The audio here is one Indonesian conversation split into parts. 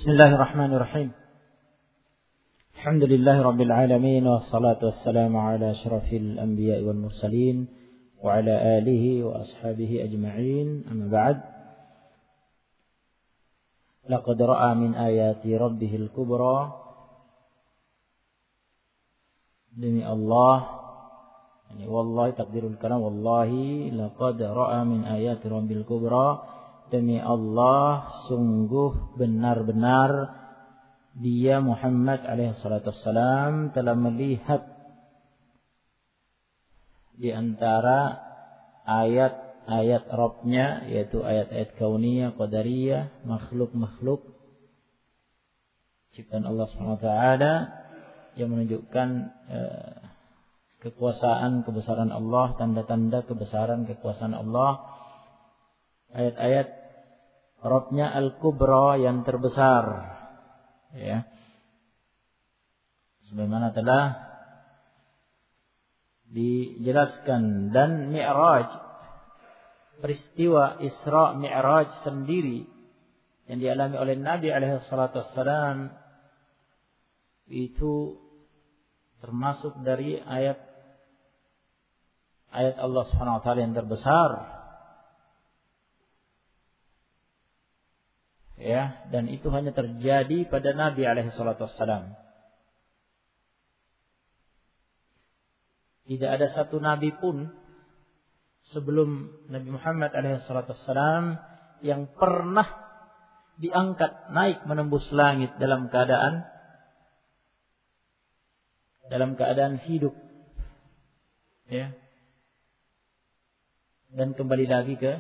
Bismillahirrahmanirrahim. Alhamdulillahi alamin wassalatu wassalamu ala asyrafil anbiya'i wal mursalin wa ala alihi wa ashabihi ajma'in. Amma ba'd. Laqad ra'a min ayati rabbihil kubra. Demi Allah, ini wallahi takdirul kalam, wallahi laqad ra'a min ayati rabbil kubra. Demi Allah, sungguh benar-benar dia Muhammad alaihi salatu wassalam telah melihat di antara ayat-ayat Rabb-Nya, yaitu ayat-ayat kauniyah, qadariyah, makhluk-makhluk ciptaan Allah SWT yang menunjukkan kekuasaan, kebesaran Allah, tanda-tanda kebesaran, kekuasaan Allah. Ayat-ayat Rabb-Nya Al-Kubra yang terbesar, ya. Sebagaimana telah dijelaskan. Dan Mi'raj, peristiwa Isra Mi'raj sendiri yang dialami oleh Nabi alaihi salatu wassalam itu termasuk dari ayat Allah Subhanahu wa taala yang terbesar. Ya, dan itu hanya terjadi pada Nabi alaihi salatu wassalam. Tidak ada satu nabi pun sebelum Nabi Muhammad alaihi salatu wassalam yang pernah diangkat naik menembus langit dalam keadaan hidup, ya, dan kembali lagi ke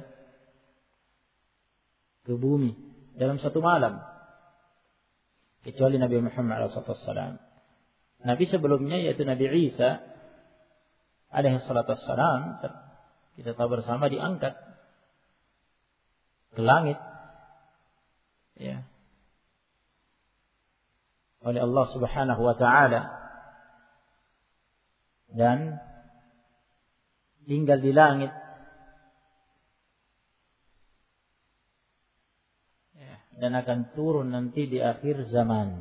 bumi dalam satu malam, kecuali Nabi Muhammad SAW. Nabi sebelumnya, yaitu Nabi Isa alaihi salatu wassalam, kita tahu bersama, diangkat ke langit, ya, oleh Allah Subhanahu wa taala, dan tinggal di langit. Dan akan turun nanti di akhir zaman.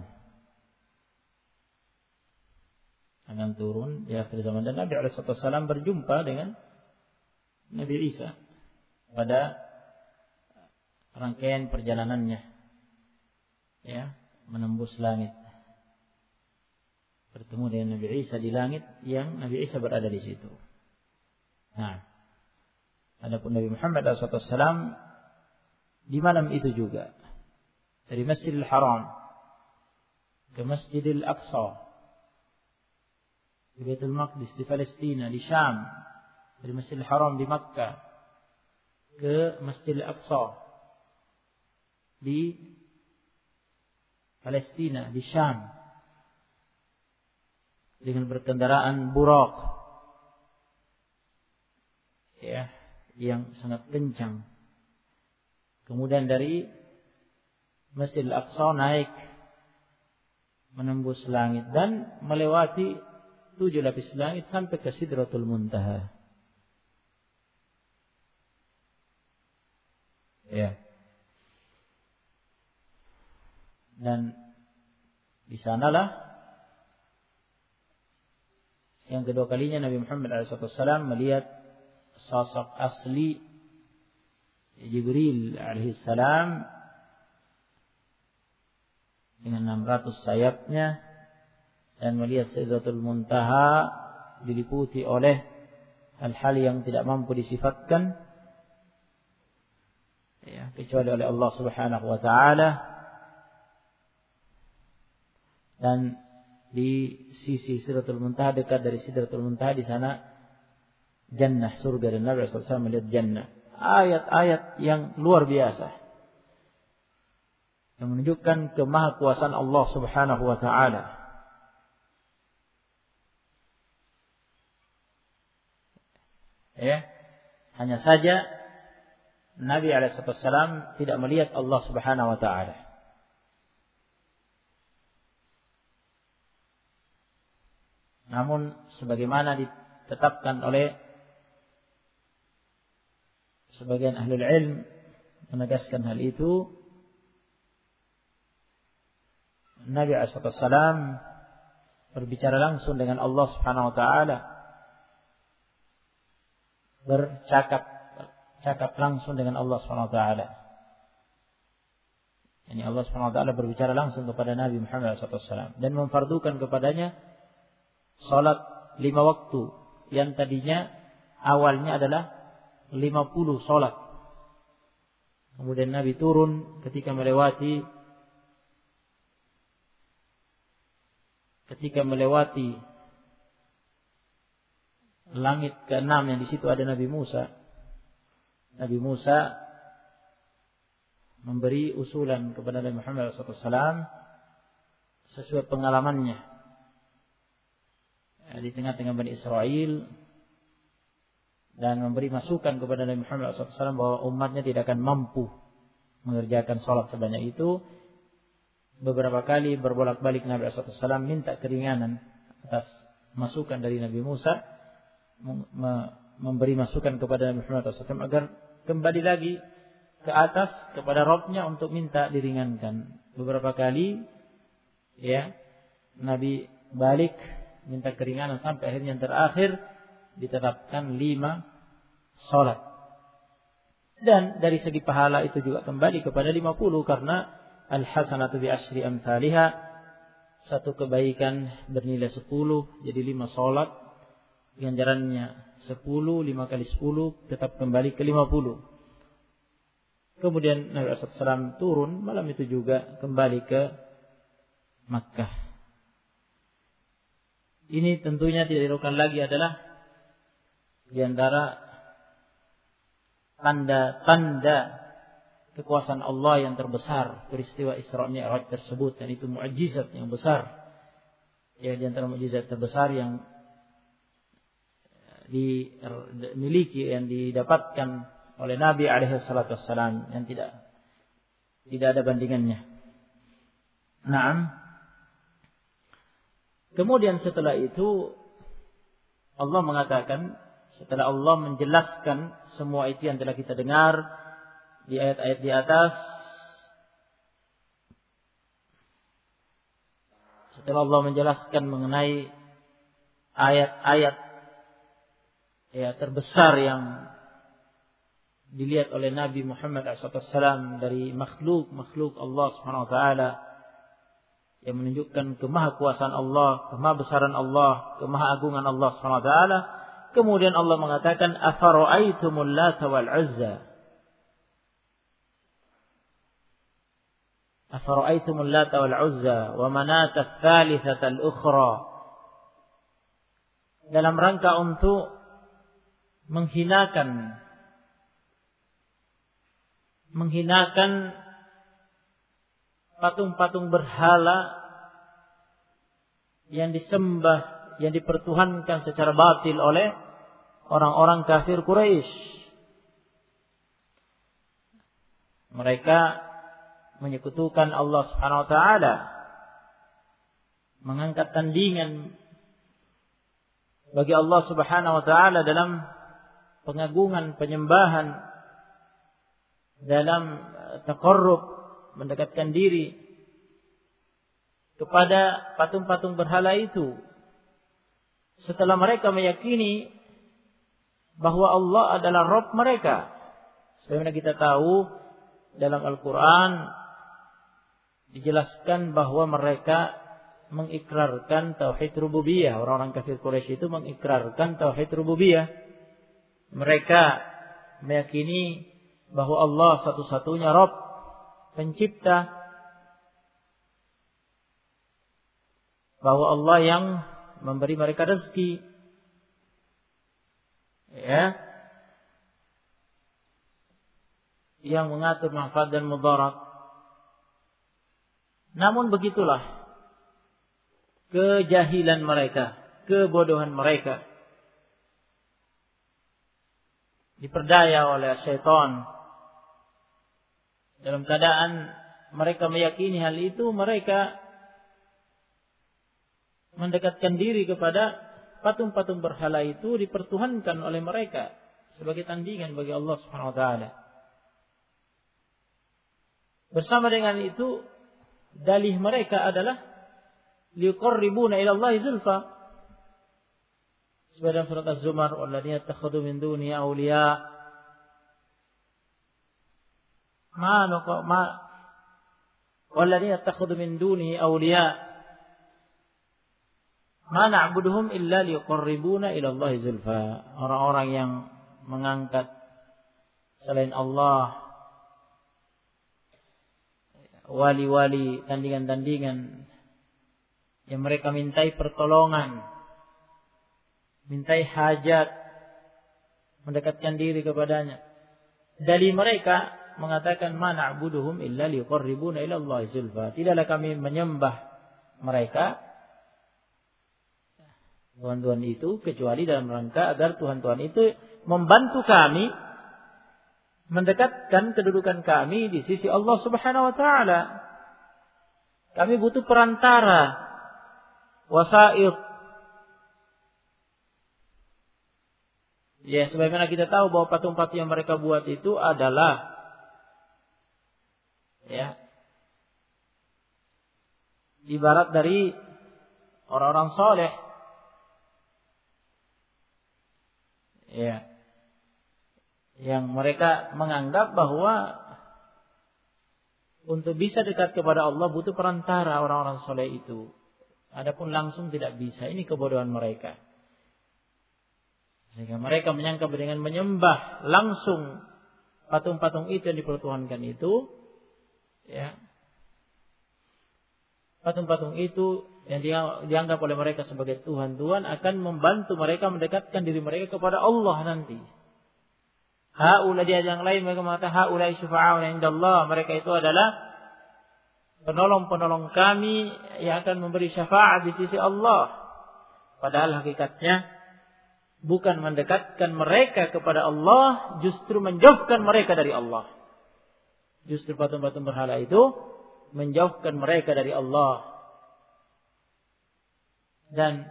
Akan turun di akhir zaman. Dan Nabi SAW berjumpa dengan Nabi Isa pada rangkaian perjalanannya, ya, menembus langit. Bertemu dengan Nabi Isa di langit yang Nabi Isa berada di situ. Nah, adapun Nabi Muhammad SAW di malam itu juga, dari Masjidil Haram ke Masjidil Aqsa, di Baitul Maqdis di Palestina, di Syam, dari Masjidil Haram di Makkah ke Masjidil Aqsa di Palestina, di Syam, dengan berkendaraan burak, ya, yang sangat kencang. Kemudian dari Masjidil Aqsa naik menembus langit dan melewati 7 lapis langit sampai ke Sidratul Muntaha. Ya. Dan di sanalah yang kedua kalinya Nabi Muhammad SAW melihat sosok asli Jibril alaihissalam dengan 600 sayapnya, dan melihat Sidratul Muntaha diliputi oleh hal-hal yang tidak mampu disifatkan, ya, kecuali oleh Allah Subhanahu wa taala. Dan di sisi Sidratul Muntaha, dekat dari Sidratul Muntaha, di sana jannah, surga, dan Nabi SAW melihat jannah. Ayat-ayat yang luar biasa yang menunjukkan kemahakuasaan Allah Subhanahu wa taala. Ya, hanya saja Nabi alaihi wasallam tidak melihat Allah Subhanahu wa taala. Namun sebagaimana ditetapkan oleh sebagian ahlul ilm menegaskan hal itu, Nabi SAW berbicara langsung dengan Allah Subhanahu wa taala. Bercakap langsung dengan Allah Subhanahu wa taala. Yani Allah Subhanahu wa taala berbicara langsung kepada Nabi Muhammad SAW dan memfardukan kepadanya salat 5 waktu yang tadinya awalnya adalah 50 salat. Kemudian Nabi turun ketika melewati langit ke-6 yang di situ ada Nabi Musa. Nabi Musa memberi usulan kepada Nabi Muhammad SAW sesuai pengalamannya di tengah-tengah Bani Israel, dan memberi masukan kepada Nabi Muhammad SAW bahwa umatnya tidak akan mampu mengerjakan salat sebanyak itu. Beberapa kali berbolak-balik Nabi SAW minta keringanan atas masukan dari Nabi Musa, memberi masukan kepada Nabi Muhammad SAW agar kembali lagi ke atas kepada Rabb-Nya untuk minta diringankan. Beberapa kali Nabi balik minta keringanan sampai akhirnya yang terakhir ditetapkan 5 salat. Dan dari segi pahala itu juga kembali kepada 50, karena al-hasanatu bi asyri amsalihha, satu kebaikan bernilai 10, jadi 5 salat ganjarannya 10, 5 kali 10 tetap kembali ke 50. Kemudian Nabi SAW turun malam itu juga kembali ke Makkah. Ini tentunya tidak dilakukan lagi adalah di antara tanda-tanda kekuasaan Allah yang terbesar, peristiwa Isra Mi'raj tersebut, dan itu mukjizat yang besar. Ya, di antara mukjizat terbesar yang dimiliki, yang didapatkan oleh Nabi alaihi salatu wassalam, yang tidak ada bandingannya. Naam. Kemudian setelah itu Allah mengatakan, setelah Allah menjelaskan semua itu yang telah kita dengar di ayat-ayat di atas, setelah Allah menjelaskan mengenai ayat-ayat terbesar yang dilihat oleh Nabi Muhammad SAW dari makhluk Allah Subhanahu wa taala, yang menunjukkan kemahakuasaan Allah, kemahabesaran Allah, kemahaagungan Allah Subhanahu wa taala. Kemudian Allah mengatakan, afara'aitumul Lata wal Uzza. Afara'aitumul Lata wal Uzza wa Manata ats-tsalitsata al-ukhra. Dalam rangka untuk menghinakan patung-patung berhala yang disembah, yang dipertuhankan secara batil oleh orang-orang kafir Quraisy. Mereka menyekutukan Allah Subhanahu wa taala, mengangkat tandingan bagi Allah Subhanahu wa taala dalam pengagungan, penyembahan, dalam taqarrub, mendekatkan diri kepada patung-patung berhala itu. Setelah mereka meyakini bahwa Allah adalah Rabb mereka. Sebagaimana kita tahu dalam Al-Quran dijelaskan bahwa mereka mengikrarkan tauhid rububiyah. Orang-orang kafir Quraisy itu mengikrarkan tauhid rububiyah. Mereka meyakini bahwa Allah satu-satunya Rabb, pencipta, bahwa Allah yang memberi mereka rezeki, yang mengatur manfaat dan mudarat. Namun begitulah kejahilan mereka, kebodohan mereka, diperdaya oleh syaitan. Dalam keadaan mereka meyakini hal itu, mereka mendekatkan diri kepada patung-patung berhala itu, dipertuhankan oleh mereka sebagai tandingan bagi Allah Subhanahu wa taala. Bersama dengan itu, dalih mereka adalah liqarribuna ila Allah zulfa. Seperti dalam surat Az-Zumar, walladzina ittakhadhu min duni awliya walladzina ittakhadhu min dunihi awliya ma na'buduhum illa liqarribuna ila Allah zulfa. Orang-orang yang mengangkat selain Allah wali-wali, tandingan-tandingan yang mereka mintai pertolongan, mintai hajat, mendekatkan diri kepadanya. Dari mereka mengatakan ma na'buduhum illa liqarribuna ila Allah zulfa. Tidaklah kami menyembah mereka, Tuhan-Tuhan itu, kecuali dalam rangka agar Tuhan-Tuhan itu membantu kami mendekatkan kedudukan kami di sisi Allah Subhanahu wa taala. Kami butuh perantara, wasaid. Ya, sebagaimana kita tahu bahwa patung-patung yang mereka buat itu adalah ibarat dari orang-orang soleh. Ya. Yang mereka menganggap bahwa untuk bisa dekat kepada Allah butuh perantara orang-orang soleh itu. Adapun langsung tidak bisa. Ini kebodohan mereka. Sehingga mereka menyangka dengan menyembah langsung patung-patung itu yang dipertuhankan itu, ya, patung-patung itu yang dianggap oleh mereka sebagai Tuhan-Tuhan akan membantu mereka mendekatkan diri mereka kepada Allah nanti. Haula dia yang lain mereka mengatakan haula syufa'auna indallah, mereka itu adalah penolong-penolong kami yang akan memberi syafaat di sisi Allah. Padahal hakikatnya bukan mendekatkan mereka kepada Allah, justru menjauhkan mereka dari Allah. Justru patung-patung berhala itu menjauhkan mereka dari Allah. Dan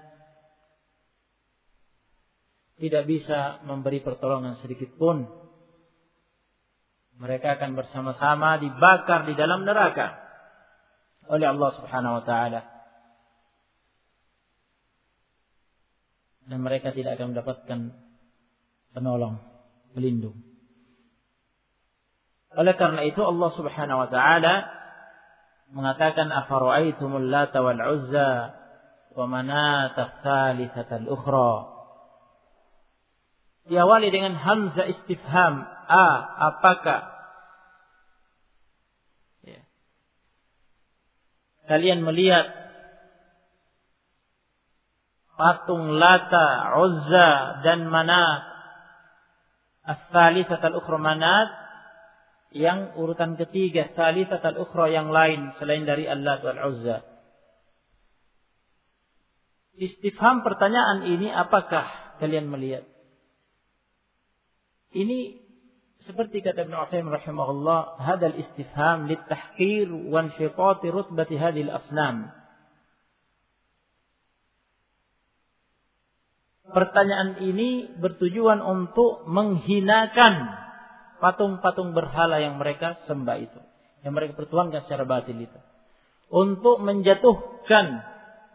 tidak bisa memberi pertolongan sedikit pun. Mereka akan bersama-sama dibakar di dalam neraka oleh Allah Subhanahu wa taala. Dan mereka tidak akan mendapatkan penolong, pelindung. Oleh karena itu Allah Subhanahu wa taala mengatakan afara'aitumul lata wal uzza wa manata tsalitsatal ukhra. Diawali dengan hamzah istifham, apakah kalian melihat patung Lata, Uzza dan Manat, ats-tsalitsatal ukhra, Manat yang urutan ketiga, tsalitsatal ukhra yang lain selain dari Al-Lat wal Uzza. Istifham pertanyaan ini, apakah kalian melihat? Ini seperti kata Ibnu Utsaimin rahimahullah, hadzal istifham litahqir wa inhitat rutbati hadhil asnam. Pertanyaan ini bertujuan untuk menghinakan patung-patung berhala yang mereka sembah itu, yang mereka pertuhankan secara batil itu, untuk menjatuhkan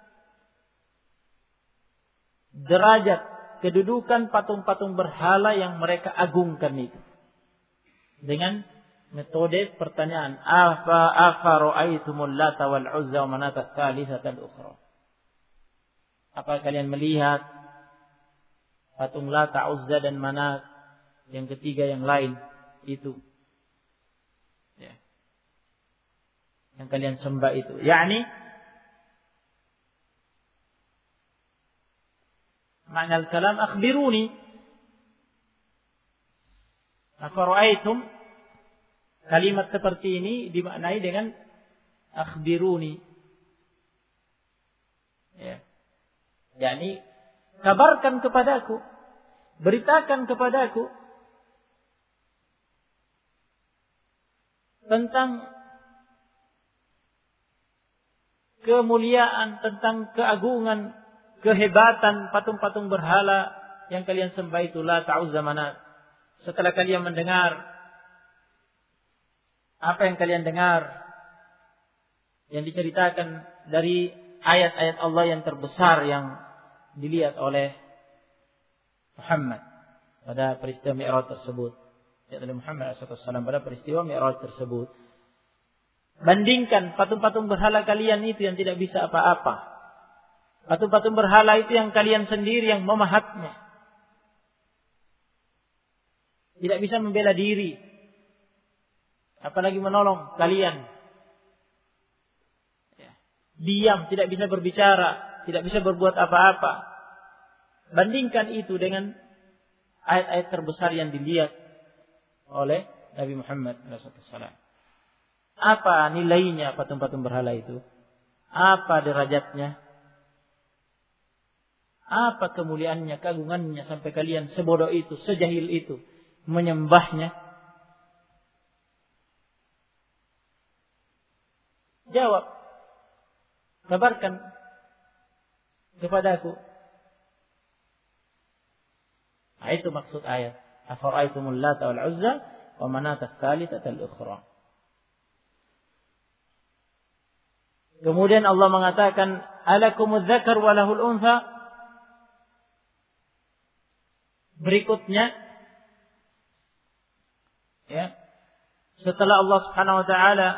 derajat kedudukan patung-patung berhala yang mereka agungkan itu dengan metode pertanyaan, afara'aitumul lata wal uzza wa manata tsalitsatal ukhra. Apa kalian melihat patung Lata, Uzza dan Manat yang ketiga yang lain itu, ya, yang kalian sembah itu, yakni makna al-kalam akhbiruni. Afara'aitum, kalimat seperti ini dimaknai dengan akhbiruni, ya, yakni kabarkan kepadaku, beritakan kepadaku tentang kemuliaan, tentang keagungan, kehebatan patung-patung berhala yang kalian sembah itu, Lata, Uzza, Manat. Setelah kalian mendengar apa yang kalian dengar yang diceritakan dari ayat-ayat Allah yang terbesar yang dilihat oleh Muhammad pada peristiwa Mi'raj tersebut. Ya, oleh Muhammad SAW pada peristiwa Mi'raj tersebut. Bandingkan patung-patung berhala kalian itu yang tidak bisa apa-apa. Patung-patung berhala itu yang kalian sendiri yang memahatnya. Tidak bisa membela diri. Apalagi menolong kalian. Ya. Diam, tidak bisa berbicara, tidak bisa berbuat apa-apa. Bandingkan itu dengan ayat-ayat terbesar yang dilihat oleh Nabi Muhammad SAW. Apa nilainya patung-patung berhala itu? Apa derajatnya? Apa kemuliaannya, keagungannya sampai kalian sebodoh itu, sejahil itu menyembahnya? Jawab. Kabarkan kepadaku. Nah, itu maksud ayat. Afara'aitumul Lata wal Uzza wa Manata ats-tsalitsata al-ukhra. Kemudian Allah mengatakan, alakumudz dzakar wa lahul untha. Berikutnya, ya, setelah Allah Subhanahu wa taala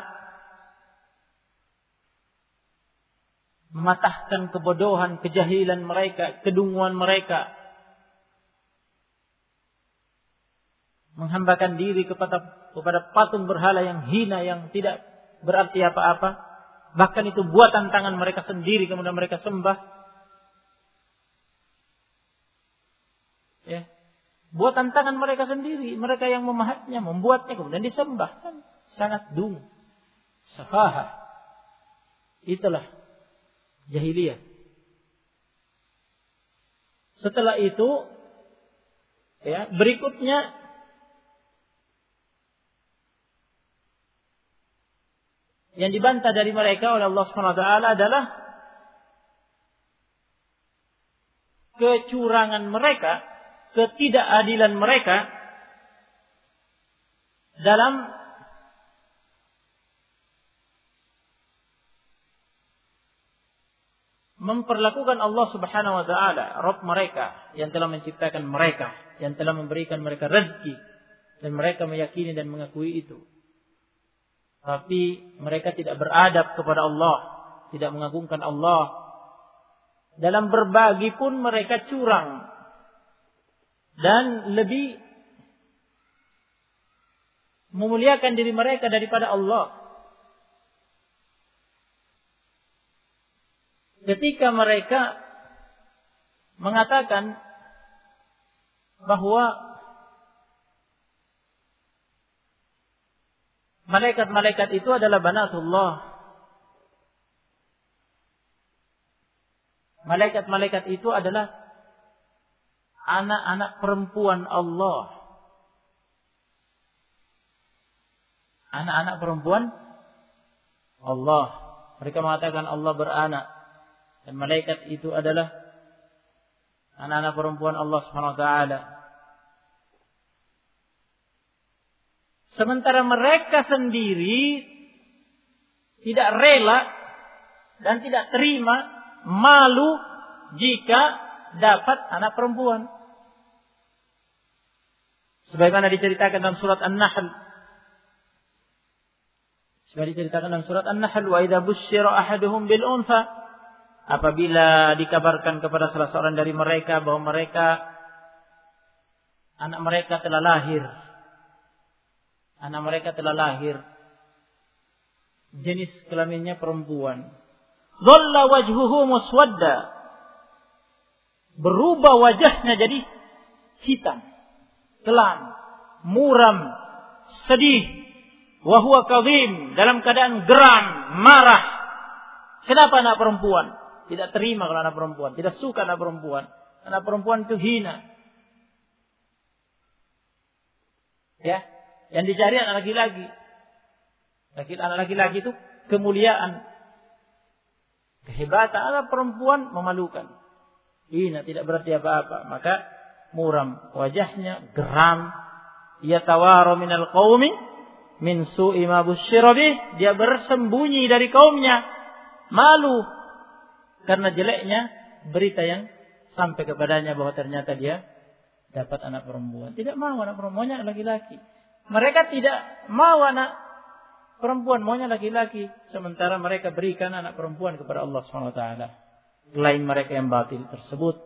mematahkan kebodohan, kejahilan mereka, kedunguan mereka, menghambakan diri kepada patung berhala yang hina, yang tidak berarti apa-apa, bahkan itu buatan tangan mereka sendiri kemudian mereka sembah. Ya. Buatan tangan mereka sendiri, mereka yang memahatnya, membuatnya kemudian disembah, kan sangat dung, safahah. Itulah jahiliyah. Setelah itu, ya, berikutnya yang dibantah dari mereka oleh Allah Subhanahu wa taala adalah kecurangan mereka, ketidakadilan mereka dalam memperlakukan Allah Subhanahu wa taala, Rabb mereka yang telah menciptakan mereka, yang telah memberikan mereka rezeki, dan mereka meyakini dan mengakui itu. Tapi mereka tidak beradab kepada Allah, tidak mengagungkan Allah. Dalam berbagi pun mereka curang dan lebih memuliakan diri mereka daripada Allah. Ketika mereka mengatakan bahwa malaikat-malaikat itu adalah banatullah, malaikat-malaikat itu adalah anak-anak perempuan Allah. Anak-anak perempuan Allah. Mereka mengatakan Allah beranak. Dan malaikat itu adalah anak-anak perempuan Allah Subhanahu wa taala. Sementara mereka sendiri tidak rela dan tidak terima, malu jika dapat anak perempuan. Sebagaimana diceritakan dalam surat An-Nahl. Wa idza busyira ahaduhum bil untha, apabila dikabarkan kepada salah seorang dari mereka bahwa anak mereka telah lahir, jenis kelaminnya perempuan, dhalla wajhuhu muswadda, berubah wajahnya jadi hitam, kelam, muram, sedih, wa huwa kadhim, dalam keadaan geram, marah. Kenapa anak perempuan? Tidak terima kalau anak perempuan, tidak suka anak perempuan. Anak perempuan itu hina. Ya, yang dicari anak laki-laki. Anak laki-laki itu kemuliaan, kehebatan. Anak perempuan memalukan, hina, tidak berarti apa-apa. Maka muram wajahnya, geram, yatawaru minal qaumi min su'i ma busyira bih, dia bersembunyi dari kaumnya, malu karena jeleknya berita yang sampai kepadanya bahwa ternyata dia dapat anak perempuan. Tidak mau anak perempuannya laki-laki. Mereka tidak mau anak perempuan, maunya laki-laki, sementara mereka berikan anak perempuan kepada Allah SWT. Klaim mereka yang batil tersebut.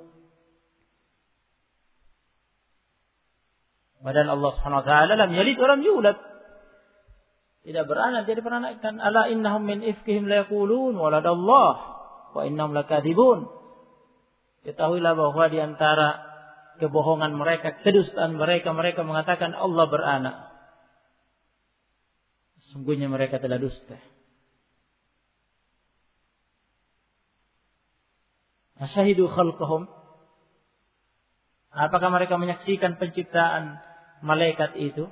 Padahal Allah SWT lam yalid wa lam yulad. Tidak beranak, jadi peranakkan. Ala innahum min ifkihim la yaqulun waladallah wa innahum lakadibun. Ketahuilah bahwa di antara kebohongan mereka, kedustaan mereka, mereka mengatakan Allah beranak. Sungguhnya mereka telah dusta. Asyahidu khalqahum. Apakah mereka menyaksikan penciptaan malaikat itu?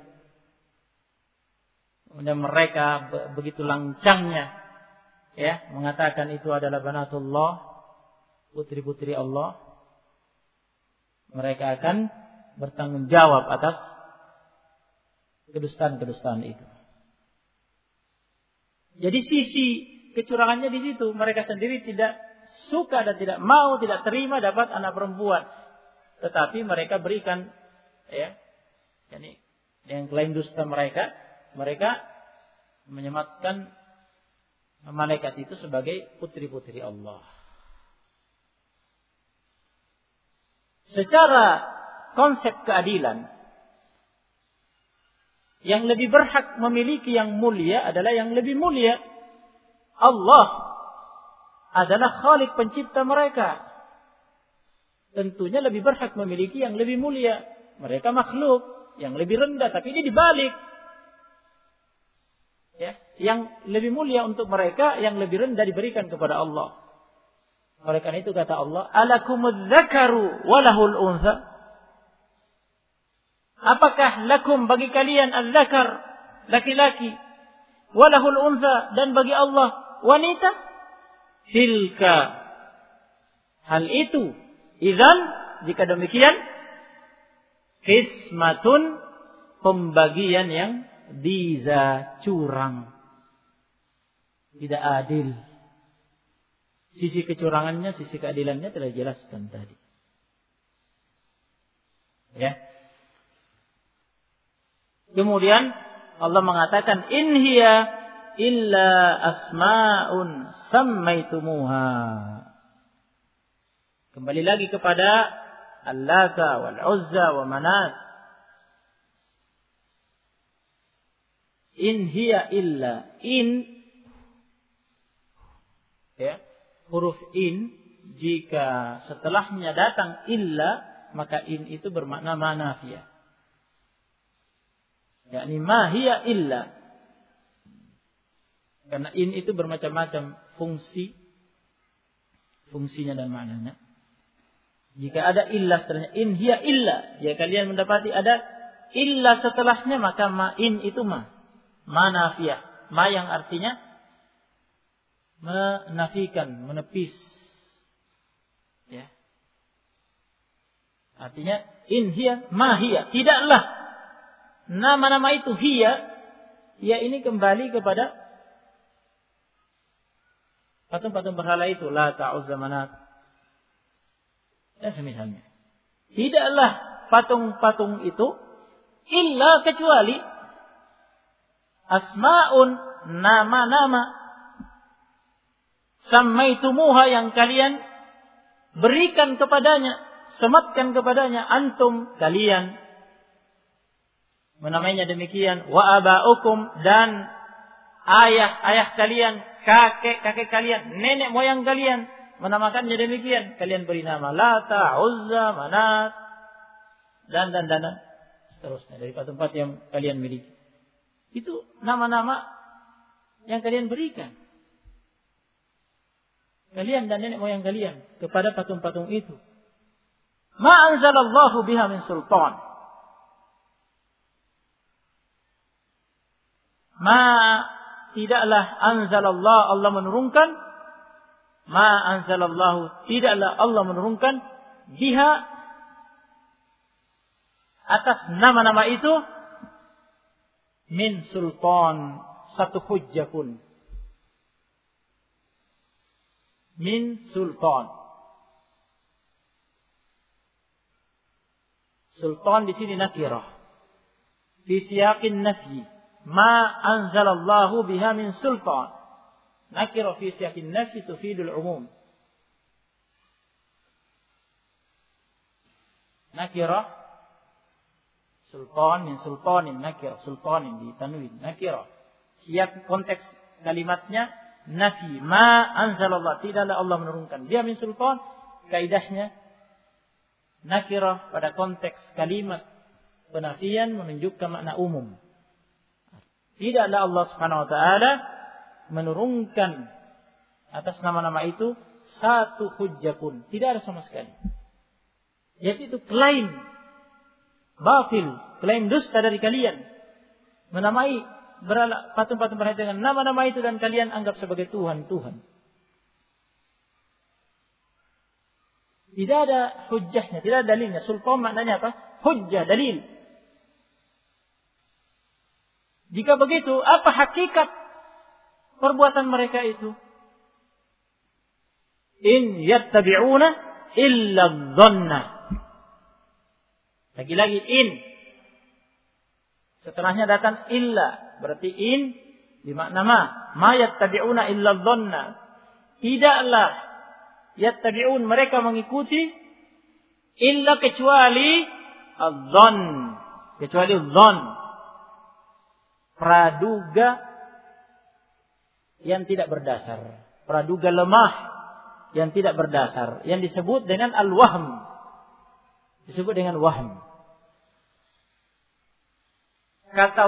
Dan mereka begitu lancangnya mengatakan itu adalah banatullah, putri-putri Allah. Mereka akan bertanggung jawab atas kedustaan-kedustaan itu. Jadi sisi kecurangannya di situ. Mereka sendiri tidak suka dan tidak mau, tidak terima dapat anak perempuan. Tetapi mereka berikan, yani yang klaim dusta mereka menyematkan malaikat itu sebagai putri-putri Allah. Secara konsep keadilan, yang lebih berhak memiliki yang mulia adalah yang lebih mulia. Allah adalah Khalik, pencipta mereka. Tentunya lebih berhak memiliki yang lebih mulia. Mereka makhluk yang lebih rendah, tapi ini dibalik. Yang lebih mulia untuk mereka, yang lebih rendah diberikan kepada Allah. Oleh karena itu kata Allah, alakumudz dzakaru wa lahul untha. Apakah lakum bagi kalian al-dzakar, laki-laki, wa lahul untha, dan bagi Allah wanita? Tilka, hal itu, idzan, jika demikian, qismatun, pembagian yang diza, curang, tidak adil. Sisi kecurangannya, sisi keadilannya telah dijelaskan tadi. Kemudian Allah mengatakan, in hiya illa asma'un sammaitumuha. Kembali lagi kepada Al-Lata wal-Uzza wa Manat. In hiya illa, in, huruf in, jika setelahnya datang illa, maka in itu bermakna manafiyah. yakni ma hiya illa. Karena in itu bermacam-macam fungsinya dan maknanya. Jika ada illa setelahnya, in hiya illa, jika kalian mendapati ada illa setelahnya, maka ma in itu ma nafiyah, ma yang artinya menafikan, menepis. Ya. Artinya in hiya ma hiya, tidaklah nama-nama itu hiya, ya ini kembali kepada patung-patung berhala itu, Lata, Uzza, Manat dan semisalnya. Tidaklah patung-patung itu illa kecuali asma'un, nama-nama, sammaitumuha yang kalian berikan kepadanya, sematkan kepadanya, antum, kalian menamainya demikian, wa aba'ukum, dan ayah kalian, kakek kalian, nenek moyang kalian menamakannya demikian. Kalian beri nama Lata, Uzza, Manat, dan seterusnya dari patung-patung yang kalian miliki. Itu nama-nama yang kalian berikan, kalian dan nenek moyang kalian, kepada patung-patung itu. Ma anzalallahu biha min sultan. Ma, tidaklah anzalallah, Allah menurunkan. Ma anzalallahu, tidaklah Allah menurunkan biha, atas nama-nama itu, min sultan, satu hujjah pun. Min sultan. Sultan di sini nakirah. Fi siyaqin nafyi. Ma anzalallahu biha min sultan. Nakirah fi siyaqin nafyi tufidul umum. Nakirah. Sultan min sultanin. Nakirah. Sultanin di tanwin. Nakirah. Siyaq konteks kalimatnya nafi. Ma anzalallah. Tidaklah Allah menurunkan. Dia min sultan. Kaidahnya nakirah pada konteks kalimat penafian menunjukkan makna umum. Tidaklah Allah Subhanahu wa taala menurunkan atas nama-nama itu satu hujjah pun. Tidak ada sama sekali. Yaitu klaim batil, klaim dusta dari kalian. Menamai patung-patung berhala dengan nama-nama itu dan kalian anggap sebagai Tuhan. Tidak ada hujjahnya, tidak ada dalilnya. Sultan maknanya apa? Hujjah, dalil. Jika begitu, apa hakikat perbuatan mereka itu? In yattabi'una illa dhanna. Lagi-lagi in. Setelahnya datang illa. Berarti in dimakna ma. Ma yattabi'una illa dhanna. Tidaklah yattabi'un mereka mengikuti illa kecuali adh-dhann. Kecuali dhann. Praduga yang tidak berdasar. Praduga lemah yang tidak berdasar. Yang disebut dengan al-wahm. Disebut dengan wahm. Kata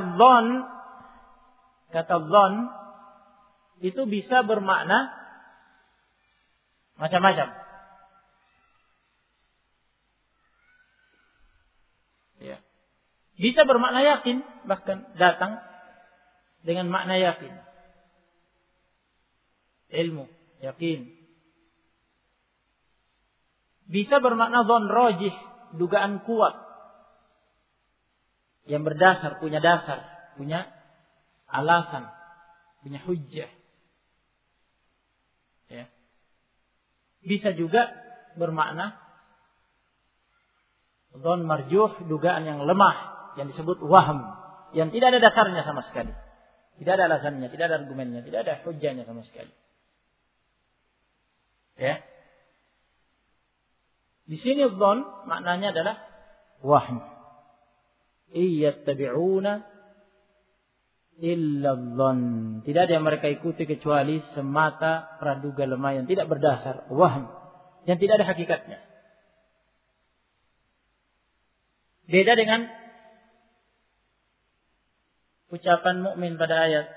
dhann itu bisa bermakna macam-macam. Ya. Bisa bermakna yakin, bahkan datang dengan makna yakin. Ilmu, yakin. Bisa bermakna dhann rajih, dugaan kuat. Yang berdasar, punya alasan, punya hujjah. Ya. Bisa juga bermakna dhann marjuh, dugaan yang lemah, yang disebut wahm, yang tidak ada dasarnya sama sekali. Tidak ada alasannya, tidak ada argumennya, tidak ada hujjahnya sama sekali. Ya. Di sini dhann maknanya adalah wahm. Iyattabi'una illa dhann. Tidak ada yang mereka ikuti kecuali semata praduga lemah yang tidak berdasar, wahm, yang tidak ada hakikatnya. Beda dengan ucapan mukmin pada ayat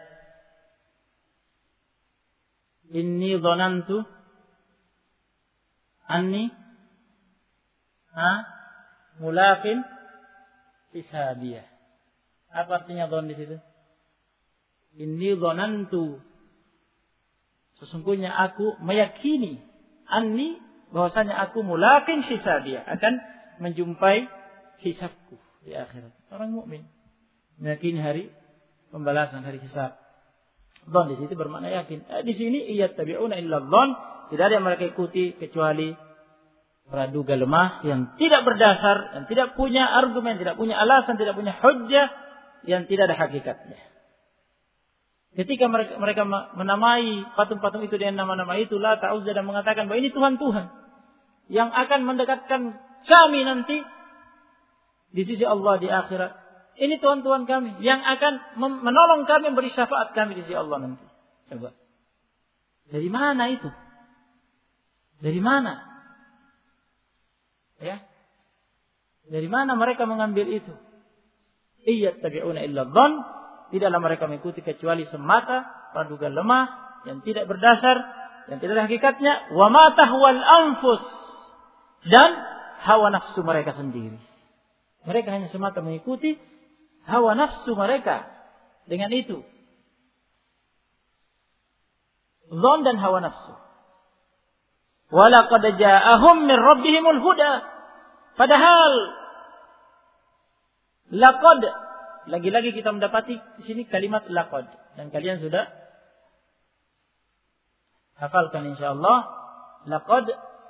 inni dhanantu anni mulaqin hisabiyah. Apa artinya dhann di situ? Inni dhanantu, sesungguhnya aku meyakini, anni, bahwasanya aku mulaqin hisabiyah, akan menjumpai hisabku di akhirat. Orang mukmin meyakini hari pembalasan, hari hisab. Dhann di situ bermakna yakin. Di sini iyattabi'una illa dhann, tidak ada yang mereka ikuti kecuali praduga lemah yang tidak berdasar, yang tidak punya argumen, tidak punya alasan, tidak punya hujjah, yang tidak ada hakikatnya. Ketika mereka menamai patung-patung itu dengan nama-nama itu, Lat, Uzza, dan mengatakan bahwa ini Tuhan-Tuhan yang akan mendekatkan kami nanti di sisi Allah di akhirat. Ini Tuhan-Tuhan kami yang akan menolong kami, memberi syafaat kami di sisi Allah nanti. Coba. Dari mana itu? Dari mana? Ya. Dari mana mereka mengambil itu? Iyattabi'una illa dhann, tidaklah mereka mengikuti kecuali semata praduga lemah yang tidak berdasar, yang tidak ada hakikatnya, wa ma tahwal anfus, dan hawa nafsu mereka sendiri. Mereka hanya semata mengikuti hawa nafsu mereka dengan itu. Dhann dan hawa nafsu. Walaqad ja'ahum min rabbihimul huda. Padahal laqad lagi-lagi kita mendapati di sini kalimat laqad, dan kalian sudah hafalkan insyaallah. Laqad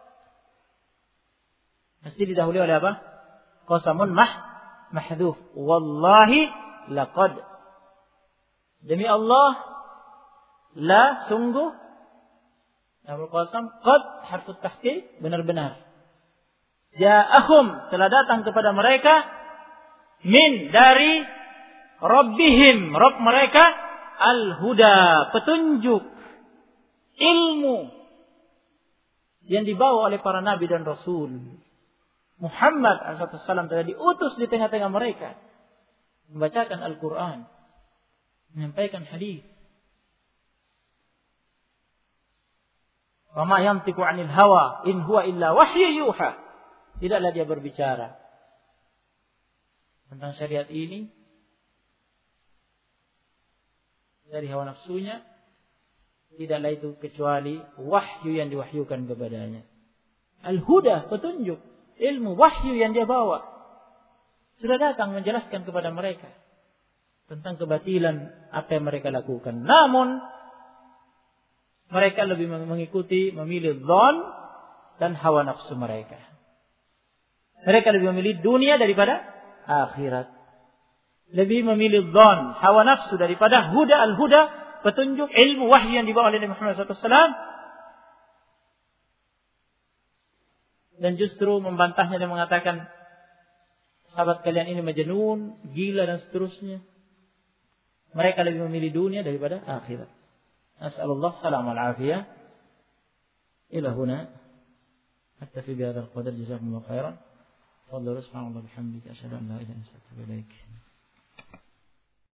mesti didahului oleh apa? Qasamun mahdhuf. Wallahi laqad. Demi Allah, la sungguh, Namul qasam, qad harfut tahqiq, benar-benar. Ja'ahum, telah datang kepada mereka, min, dari Rabbihim, Rabb mereka, al-huda, petunjuk, ilmu yang dibawa oleh para nabi dan rasul. Muhammad SAW telah diutus di tengah-tengah mereka, membacakan Al-Quran, menyampaikan hadis. Wa ma yantiqu 'anil hawa in huwa illa wahyu yuha. Tidaklah dia berbicara tentang syariat ini dari hawa nafsunya, tidaklah itu kecuali wahyu yang diwahyukan kepadanya. Al-huda, petunjuk, ilmu, wahyu yang dia bawa sudah datang menjelaskan kepada mereka tentang kebatilan apa yang mereka lakukan. Namun mereka lebih mengikuti, memilih dhon dan hawa nafsu mereka. Mereka lebih memilih dunia daripada akhirat. Lebih memilih dhon, hawa nafsu daripada huda, al-huda, petunjuk, ilmu, wahyu yang dibawa oleh Nabi Muhammad SAW. Dan justru membantahnya dan mengatakan, sahabat kalian ini majnun, gila dan seterusnya. Mereka lebih memilih dunia daripada akhirat. Nas'alullah salam al-afiyah. Ila huna aktafi bihadzal qadar, jazakumullahu khairan. Fadhlu subhanallahi bihamdihi, asyhadu an la ilaha illa anta, astaghfiruka wa atubu ilaik.